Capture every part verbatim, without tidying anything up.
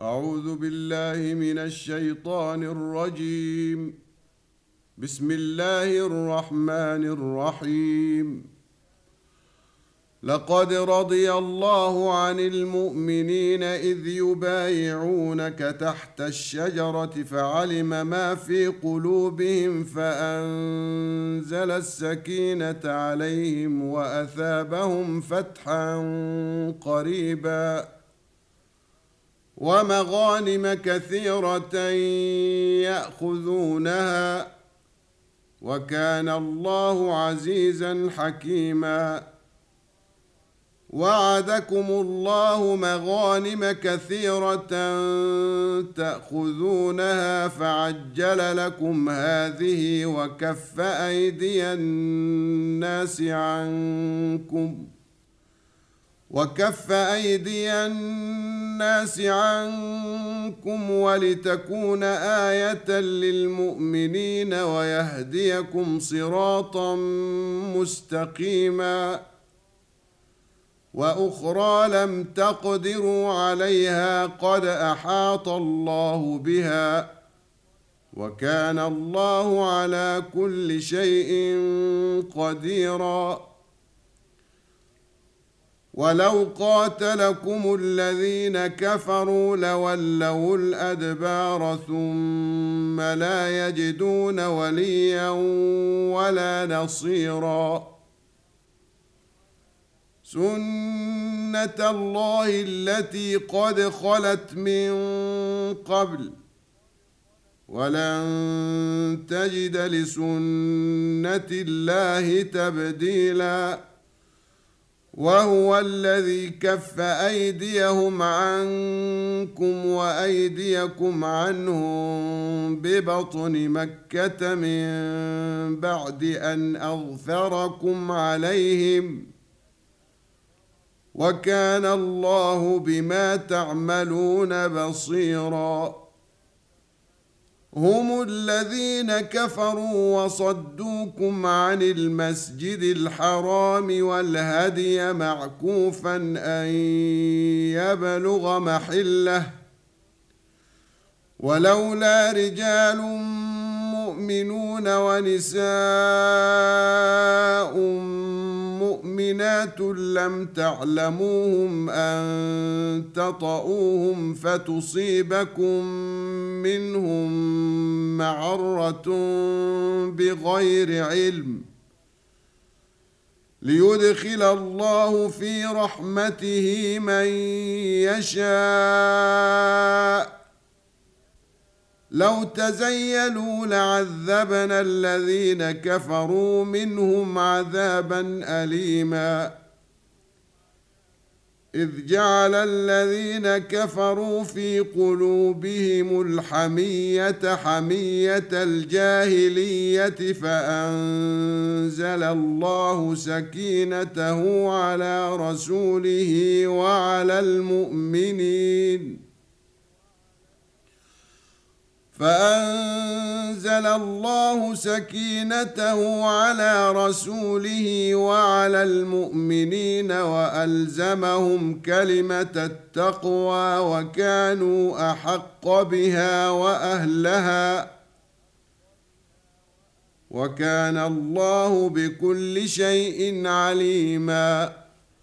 أعوذ بالله من الشيطان الرجيم. بسم الله الرحمن الرحيم. لقد رضي الله عن المؤمنين إذ يبايعونك تحت الشجرة فعلم ما في قلوبهم فأنزل السكينة عليهم وأثابهم فتحا قريبا ومغانم كثيرة يأخذونها وكان الله عزيزا حكيما. وعدكم الله مغانم كثيرة تأخذونها فعجل لكم هذه وكف أيدي الناس عنكم وكف أيدي الناس عنكم ولتكون آية للمؤمنين ويهديكم صراطا مستقيما. وأخرى لم تقدروا عليها قد أحاط الله بها وكان الله على كل شيء قديرا. ولو قاتلكم الذين كفروا لولوا الأدبار ثم لا يجدون وليا ولا نصيرا. سنة الله التي قد خلت من قبل ولن تجد لسنة الله تبديلا. وهو الذي كف أيديهم عنكم وأيديكم عنهم ببطن مكة من بعد أن أظفركم عليهم وكان الله بما تعملون بصيرا. هم الذين كفروا وصدوكم عن المسجد الحرام والهدي معكوفا أن يبلغ محله ولولا رجال مؤمنون ونساء مؤمنات لم تعلموهم أن تطؤوهم فتصيبكم منهم معرة بغير علم ليدخل الله في رحمته من يشاء. لو تزيلوا لعذبنا الذين كفروا منهم عذابا أليما. إذ جعل الذين كفروا في قلوبهم الحمية حمية الجاهلية فأنزل الله سكينته على رسوله وعلى المؤمنين فأنزل الله سكينته على رسوله وعلى المؤمنين وألزمهم كلمة التقوى وكانوا أحق بها وأهلها وكان الله بكل شيء عليما.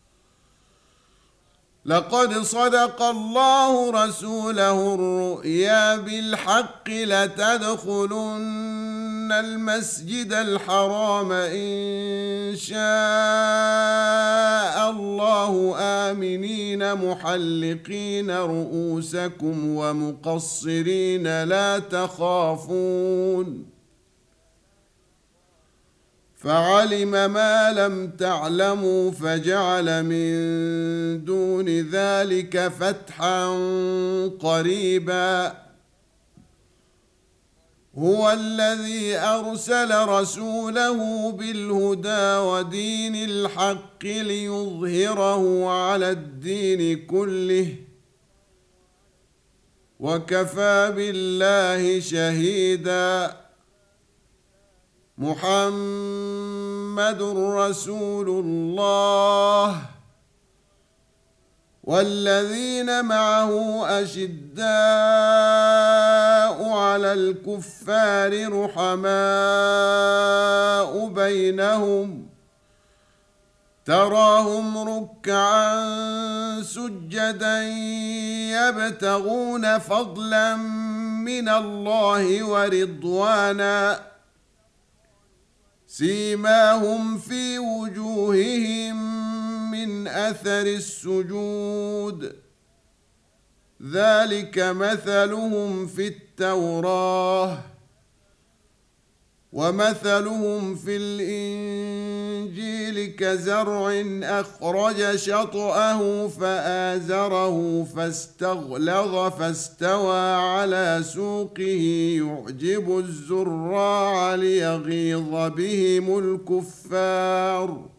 لقد صدق الله رسوله الرؤيا بالحق لتدخلن المسجد الحرام إن شاء الله آمنين محلقين رؤوسكم ومقصرين لا تخافون فعلم ما لم تعلموا فجعل من دون ذلك فتحا قريبا. هو الذي أرسل رسوله بالهدى ودين الحق ليظهره على الدين كله وكفى بالله شهيدا. محمد رسول الله والذين معه أشداء على الكفار رحماء بينهم تراهم ركعا سجدا يبتغون فضلا من الله ورضوانا سيماهم في وجوههم من أثر السجود ذلك مثلهم في التوراة ومثلهم في الإنجيل كزرع أخرج شطأه فآزره فاستغلظ فاستوى على سوقه يعجب الزراع ليغيظ بهم الكفار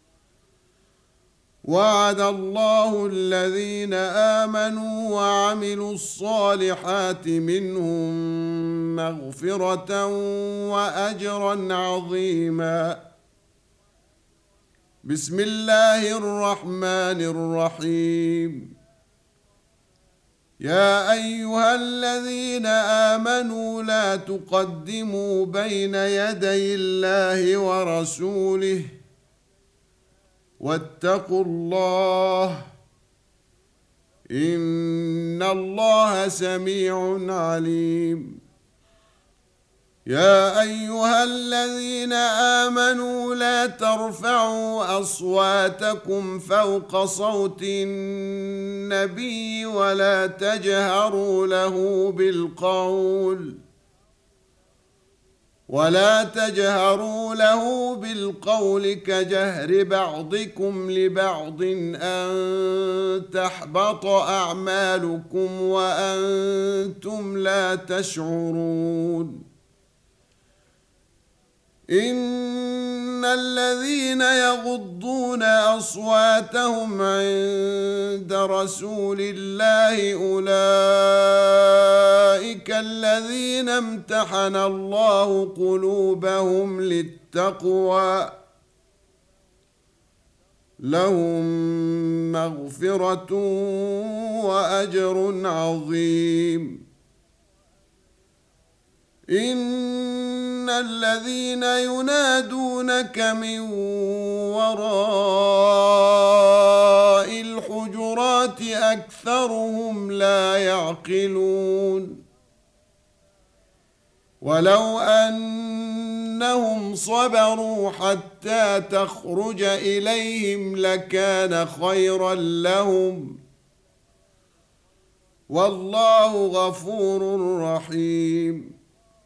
وعد الله الذين آمنوا وعملوا الصالحات منهم مغفرة وأجرا عظيما. بسم الله الرحمن الرحيم. يا أيها الذين آمنوا لا تقدموا بين يدي الله ورسوله واتقوا الله إن الله سميع عليم. يا أيها الذين آمنوا لا ترفعوا أصواتكم فوق صوت النبي ولا تجهروا له بالقول ولا تجهروا له بالقول كجهر بعضكم لبعض أن تحبط أعمالكم وأنتم لا تشعرون. إن الذين يغضون أصواتهم عند رسول الله أولئك الذين امتحن الله قلوبهم للتقوى لهم مغفرة وأجر عظيم. إن الذين ينادونك من وراء الحجرات أكثرهم لا يعقلون. ولو أنهم صبروا حتى تخرج إليهم لكان خيرا لهم والله غفور رحيم.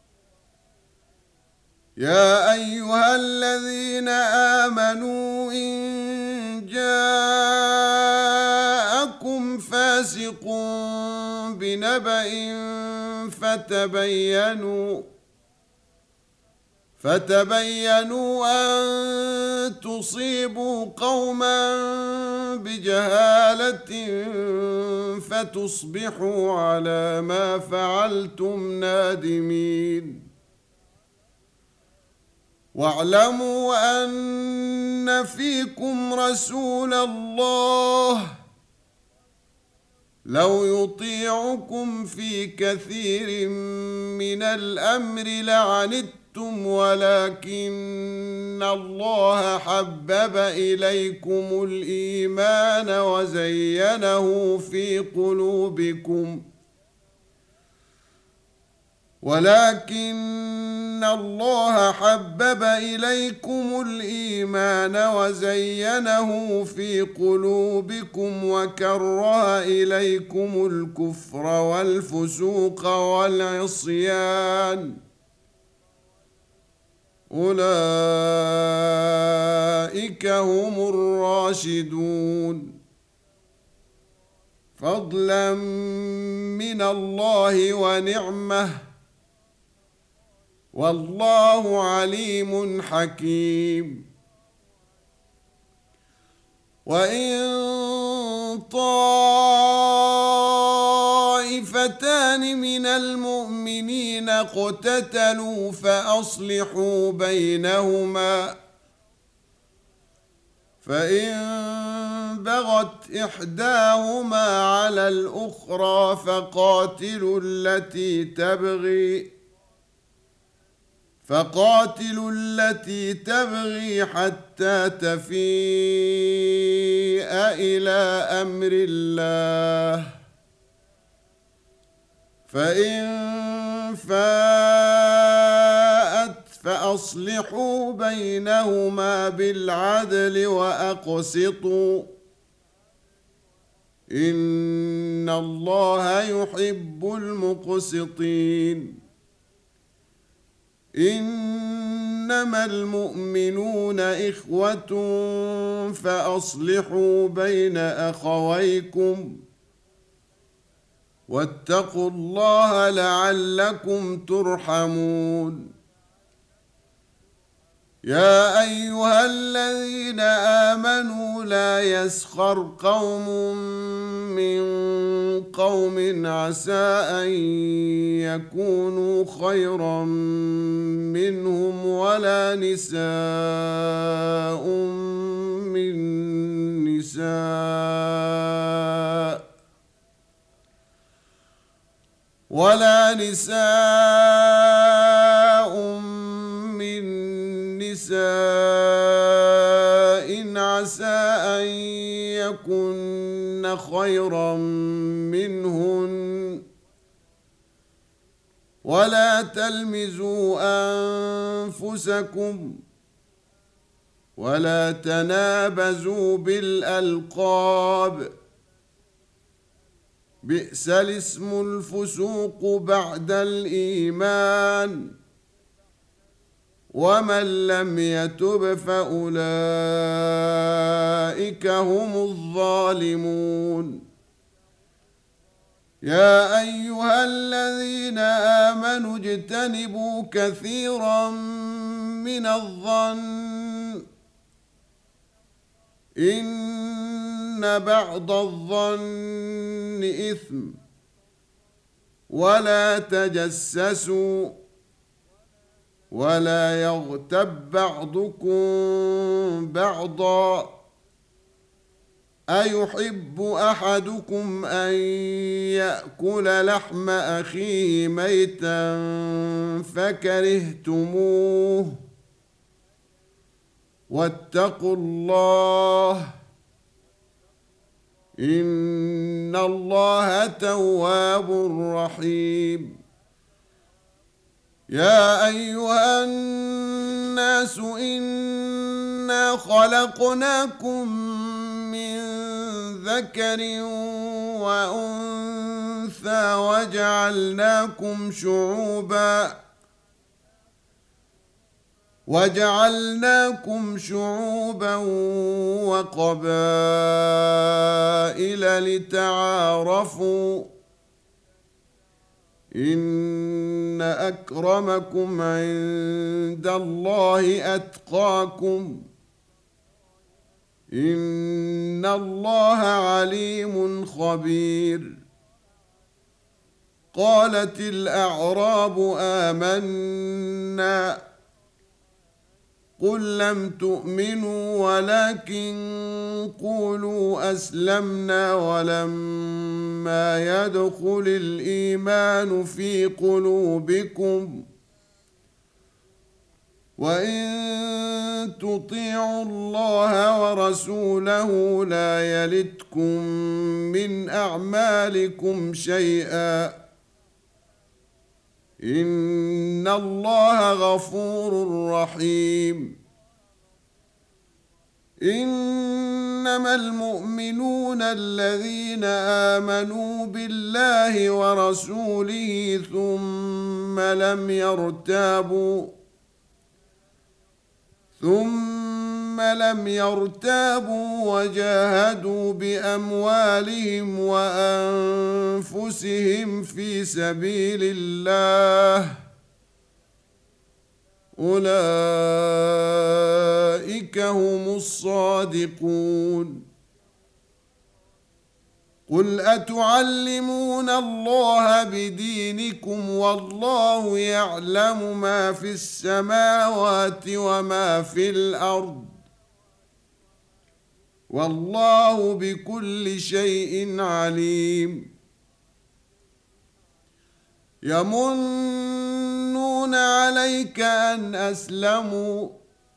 يا أيها الذين آمنوا إن جاءكم فاسق بنبأ فتبينوا فتبينوا أن تصيبوا قوما بجهالة فتصبحوا على ما فعلتم نادمين. واعلموا أن فيكم رسول الله لو يطيعكم في كثير من الأمر لعنتم ولكن الله حبب إليكم الإيمان وزينه في قلوبكم ولكن الله حبب إليكم الإيمان وزينه في قلوبكم وكره إليكم الكفر والفسوق والعصيان أولئك هم الراشدون فضلا من الله ونعمه والله عليم حكيم. وإن طائفتان من المؤمنين اقتتلوا فأصلحوا بينهما فإن بغت إحداهما على الأخرى فقاتلوا التي تبغي فقاتلوا التي تبغي حتى تفيء إلى أمر الله، فإن فاءت فأصلحوا بينهما بالعدل وأقسطوا، إن الله يحب المقسطين. إنما المؤمنون إخوة فأصلحوا بين أخويكم واتقوا الله لعلكم ترحمون. يا أيها الذين آمنوا لا يسخر قوم من قوم عسى أن يكونوا خيرا منهم ولا نساء من نساء ولا نساء من نساء عسى أن يكن خيرا منهن، ولا تلمزوا أنفسكم ولا تنابزوا بالألقاب، بئس الاسم الفسوق بعد الإيمان، ومن لم يتب فأولئك هم الظالمون. يا أيها الذين آمنوا اجتنبوا كثيرا من الظن إن بعض الظن إثم، ولا تجسسوا ولا يغتب بعضكم بعضا، أيحب أحدكم أن يأكل لحم أخيه ميتا فكرهتموه، واتقوا الله إن الله تواب رحيم. يا أيها الناس إنا خلقناكم من ذكر وأنثى وجعلناكم شعوبا وجعلناكم شعوبا وقبائل لتعارفوا، إن أكرمكم عند الله أتقاكم، إن الله عليم خبير. قالت الأعراب آمنا، قل لم تؤمنوا ولكن قولوا أسلمنا ولما يدخل الإيمان في قلوبكم، وإن تطيعوا الله ورسوله لا يلتكم من أعمالكم شيئا، إن الله غفور رحيم. إنما المؤمنون الذين آمنوا بالله ورسوله ثم لم يرتابوا ثم لم يرتابوا وجاهدوا بأموالهم وأنفسهم في سبيل الله، أولئك هم الصادقون. قل أتعلمون الله بدينكم والله يعلم ما في السماوات وما في الأرض، والله بكل شيء عليم. يمنون عليك أن أسلموا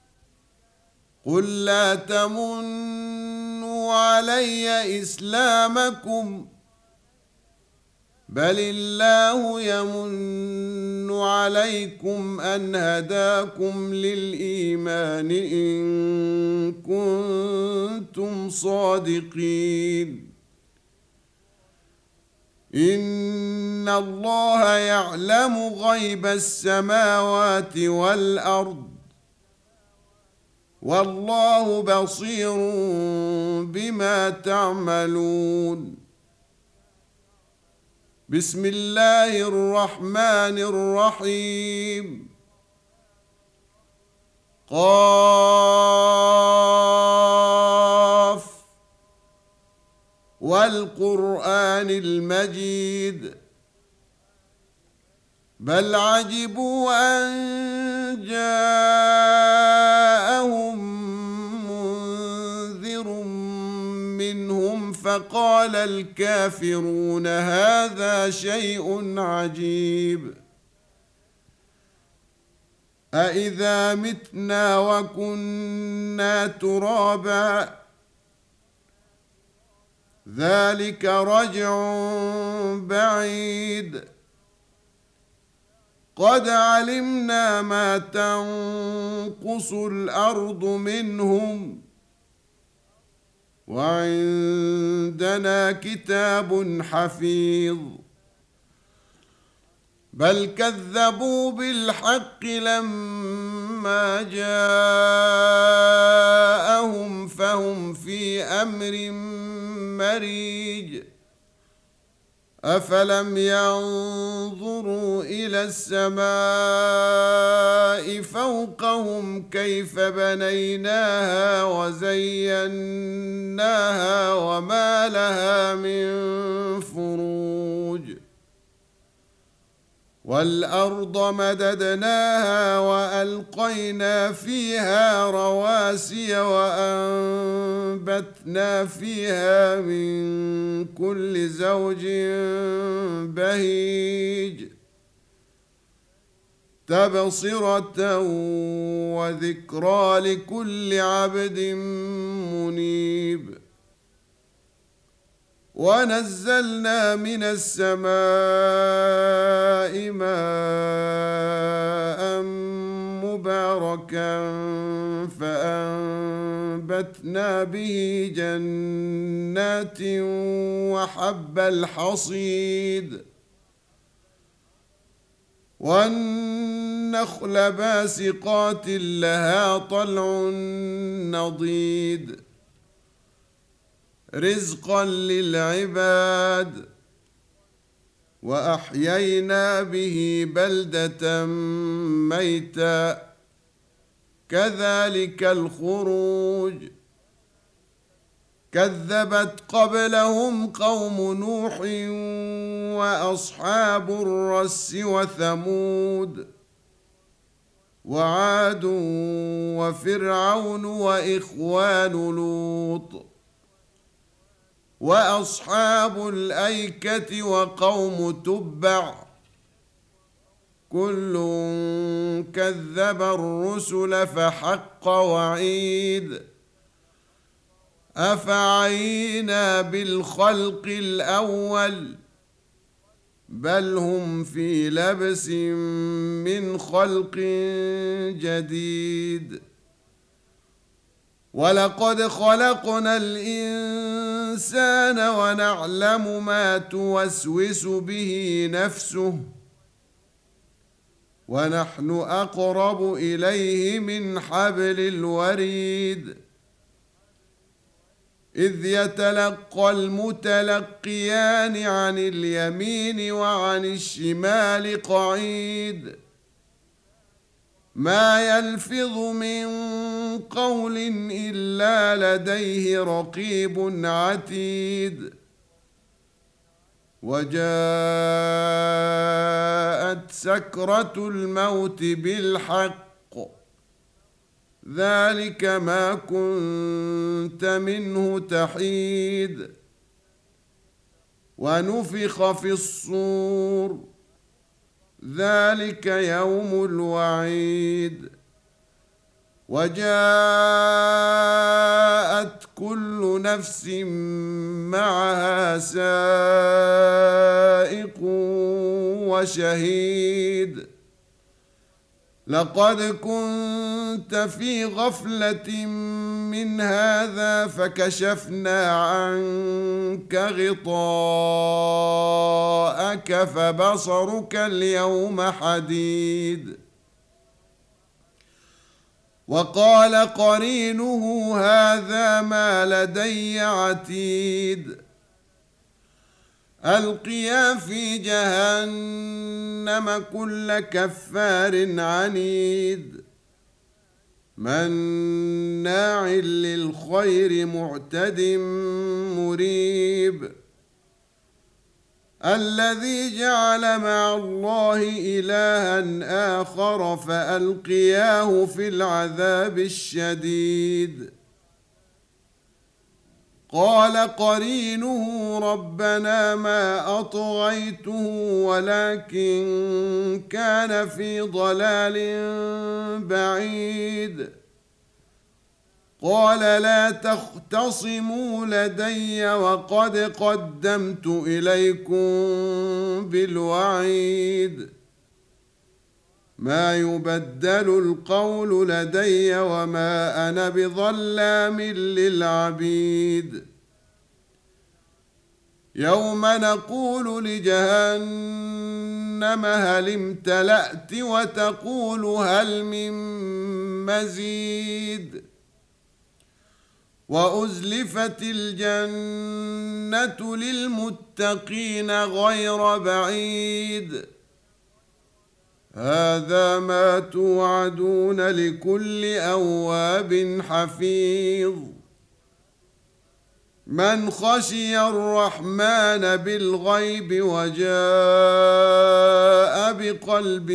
قل لا تمنوا علي إسلامكم بل الله يمن عليكم أن هداكم للإيمان إن كنتم صادقين. إن الله يعلم غيب السماوات والأرض والله بصير بما تعملون. بسم الله الرحمن الرحيم. قاف والقرآن المجيد بل عجبوا أن جاءهم منذر منهم فقال الكافرون هذا شيء عجيب. أإذا متنا وكنا ترابا ذلك رجع بعيد. قد علمنا ما تنقص الأرض منهم وعندنا كتاب حفيظ. بل كذبوا بالحق لما جاءهم فهم في أمر مريج. أفلم ينظروا إلى السماء فوقهم كيف بنيناها وزيناها وما لها من فروج. والأرض مددناها وألقينا فيها رواسي وأنبتنا فيها من كل زوج بهيج تبصرة وذكرى لكل عبد منيب. ونزلنا من السماء ماء مباركا فأنبتنا به جنات وحب الحصيد والنخل باسقات لها طلع نضيد رزقا للعباد. وأحيينا به بلدة ميتا كذلك الخروج. كذبت قبلهم قوم نوح وأصحاب الرس وثمود وعاد وفرعون وإخوان لوط وأصحاب الأيكة وقوم تبع كل كذب الرسل فحق وعيد. أفعينا بالخلق الأول بل هم في لبس من خلق جديد. ولقد خلقنا الإنسان ونعلم ما توسوس به نفسه ونحن أقرب إليه من حبل الوريد. إذ يتلقى المتلقيان عن اليمين وعن الشمال قعيد ما يلفظ من قول إلا لديه رقيب عتيد. وجاءت سكرة الموت بالحق ذلك ما كنت منه تحيد ونفخ في الصور ذلك يوم الوعيد وجاءت كل نفس معها سائق وشهيد لقد كنت في غفلة من هذا فكشفنا عنك غطاءك فبصرك اليوم حديد وقال قرينه هذا ما لدي عتيد ألقيا في جهنم كل كفار عنيد مناع للخير معتد مريب الذي جعل مع الله إلها آخر فألقياه في العذاب الشديد قال قرينه ربنا ما أطغيته ولكن كان في ضلال بعيد قال لا تختصموا لدي وقد قدمت إليكم بالوعيد ما يبدل القول لدي وما أنا بظلام للعبيد يوم نقول لجهنم هل امتلأت وتقول هل من مزيد وأزلفت الجنة للمتقين غير بعيد هذا ما توعدون لكل أواب حفيظ من خشي الرحمن بالغيب وجاء بقلب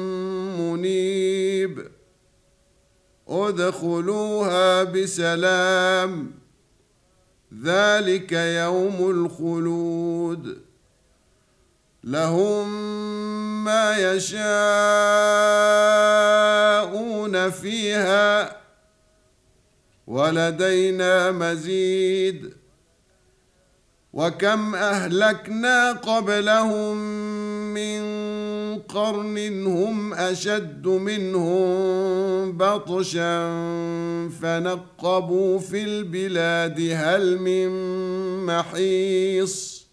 منيب ادخلوها بسلام ذلك يوم الخلود لهم ما يشاءون فيها ولدينا مزيد وكم أهلكنا قبلهم من قرن هم أشد منهم بطشا فنقبوا في البلاد هل من محيص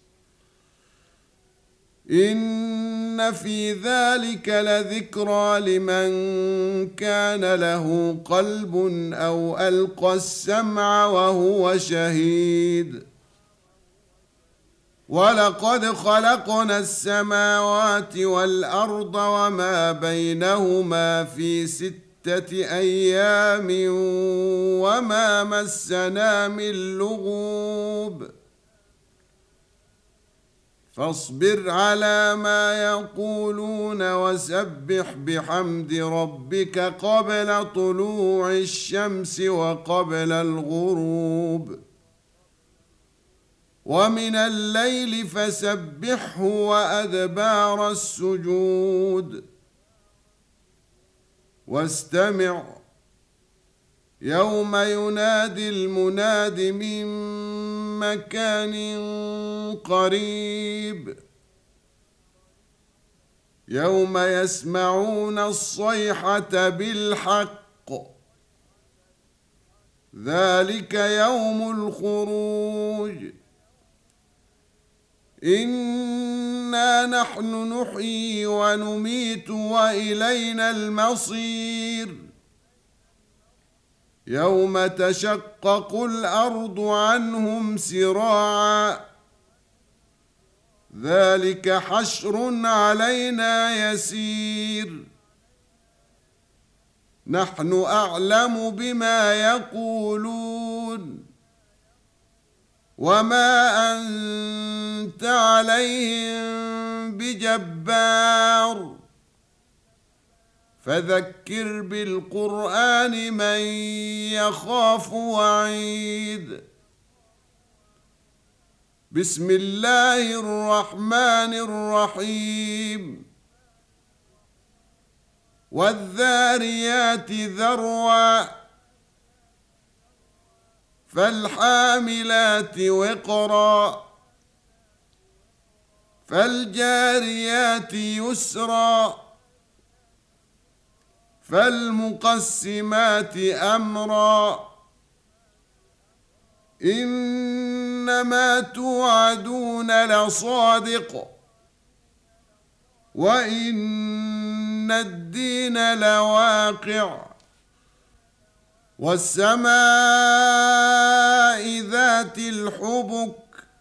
إن في ذلك لذكرى لمن كان له قلب أو ألقى السمع وهو شهيد ولقد خلقنا السماوات والأرض وما بينهما في ستة أيام وما مسنا من لغوب فاصبر على ما يقولون وسبح بحمد ربك قبل طلوع الشمس وقبل الغروب ومن الليل فسبحه وأدبار السجود واستمع يوم ينادي المناد من مكان قريب يوم يسمعون الصيحة بالحق ذلك يوم الخروج إنا نحن نحيي ونميت وإلينا المصير يوم تشقق الأرض عنهم سراعا ذلك حشر علينا يسير نحن أعلم بما يقولون وما أنت عليهم بجبار فذكر بالقرآن من يخاف وعيد. بسم الله الرحمن الرحيم. والذاريات ذروا فالحاملات وقرا فالجاريات يسرا فالمقسمات أمرا إنما توعدون لصادق وإن الدين لواقع والسماء ذات الحبك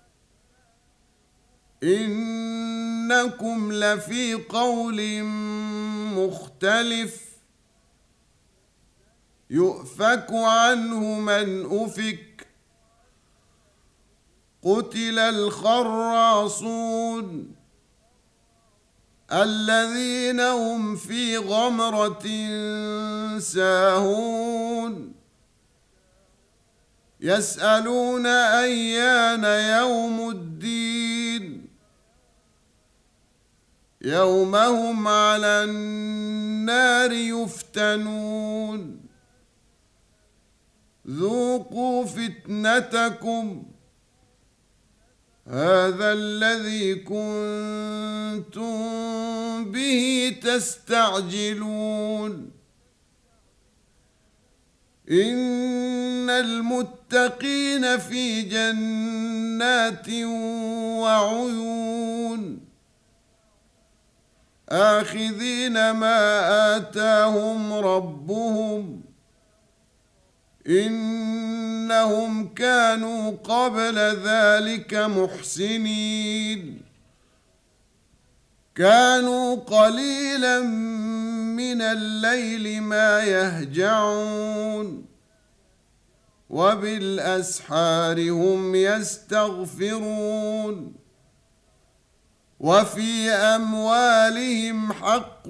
إنكم لفي قول مختلف يؤفك عنه من أفك قتل الخراصون الذين هم في غمرة ساهون يسألون أيان يوم الدين يوم هم على النار يفتنون ذوقوا فتنتكم هذا الذي كنتم به تستعجلون إن المتقين في جنات وعيون آخذين ما آتاهم ربهم إنهم كانوا قبل ذلك محسنين كانوا قليلا من الليل ما يهجعون وبالأسحار هم يستغفرون وفي أموالهم حق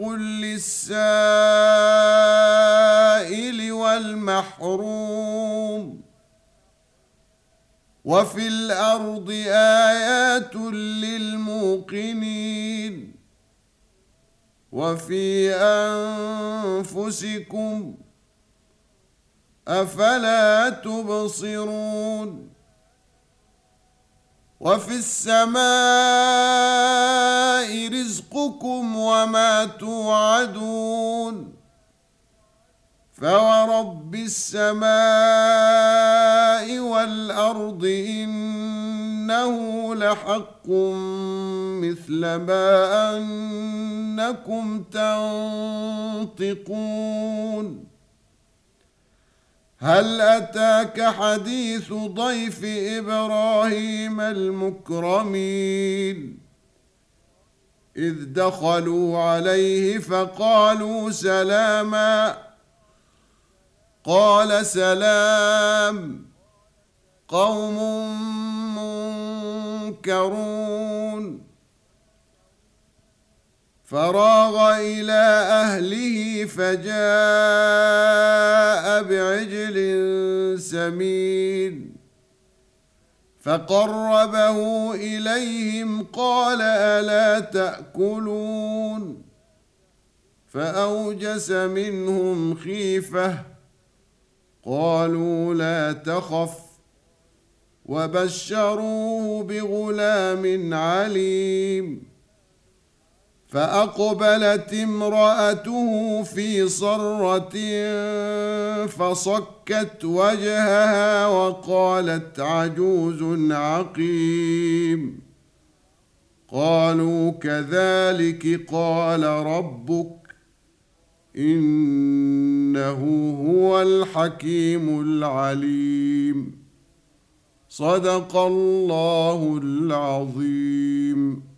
للسائل والمحروم وفي الأرض آيات للموقنين وفي أنفسكم أفلا تبصرون وفي السماء رزقكم وما توعدون فورب السماء والأرض إنه لحق مثل ما أنكم تنطقون هل أتاك حديث ضيف إبراهيم المكرمين إذ دخلوا عليه فقالوا سلاما قال سلام قوم منكرون فراغ إلى أهله فجاء بعجل سمين فقربه إليهم قال ألا تأكلون فأوجس منهم خيفة قالوا لا تخف وبشروه بغلام عليم فأقبلت امرأته في صرة فصكت وجهها وقالت عجوز عقيم قالوا كذلك قال ربك إنه هو الحكيم العليم صدق الله العظيم.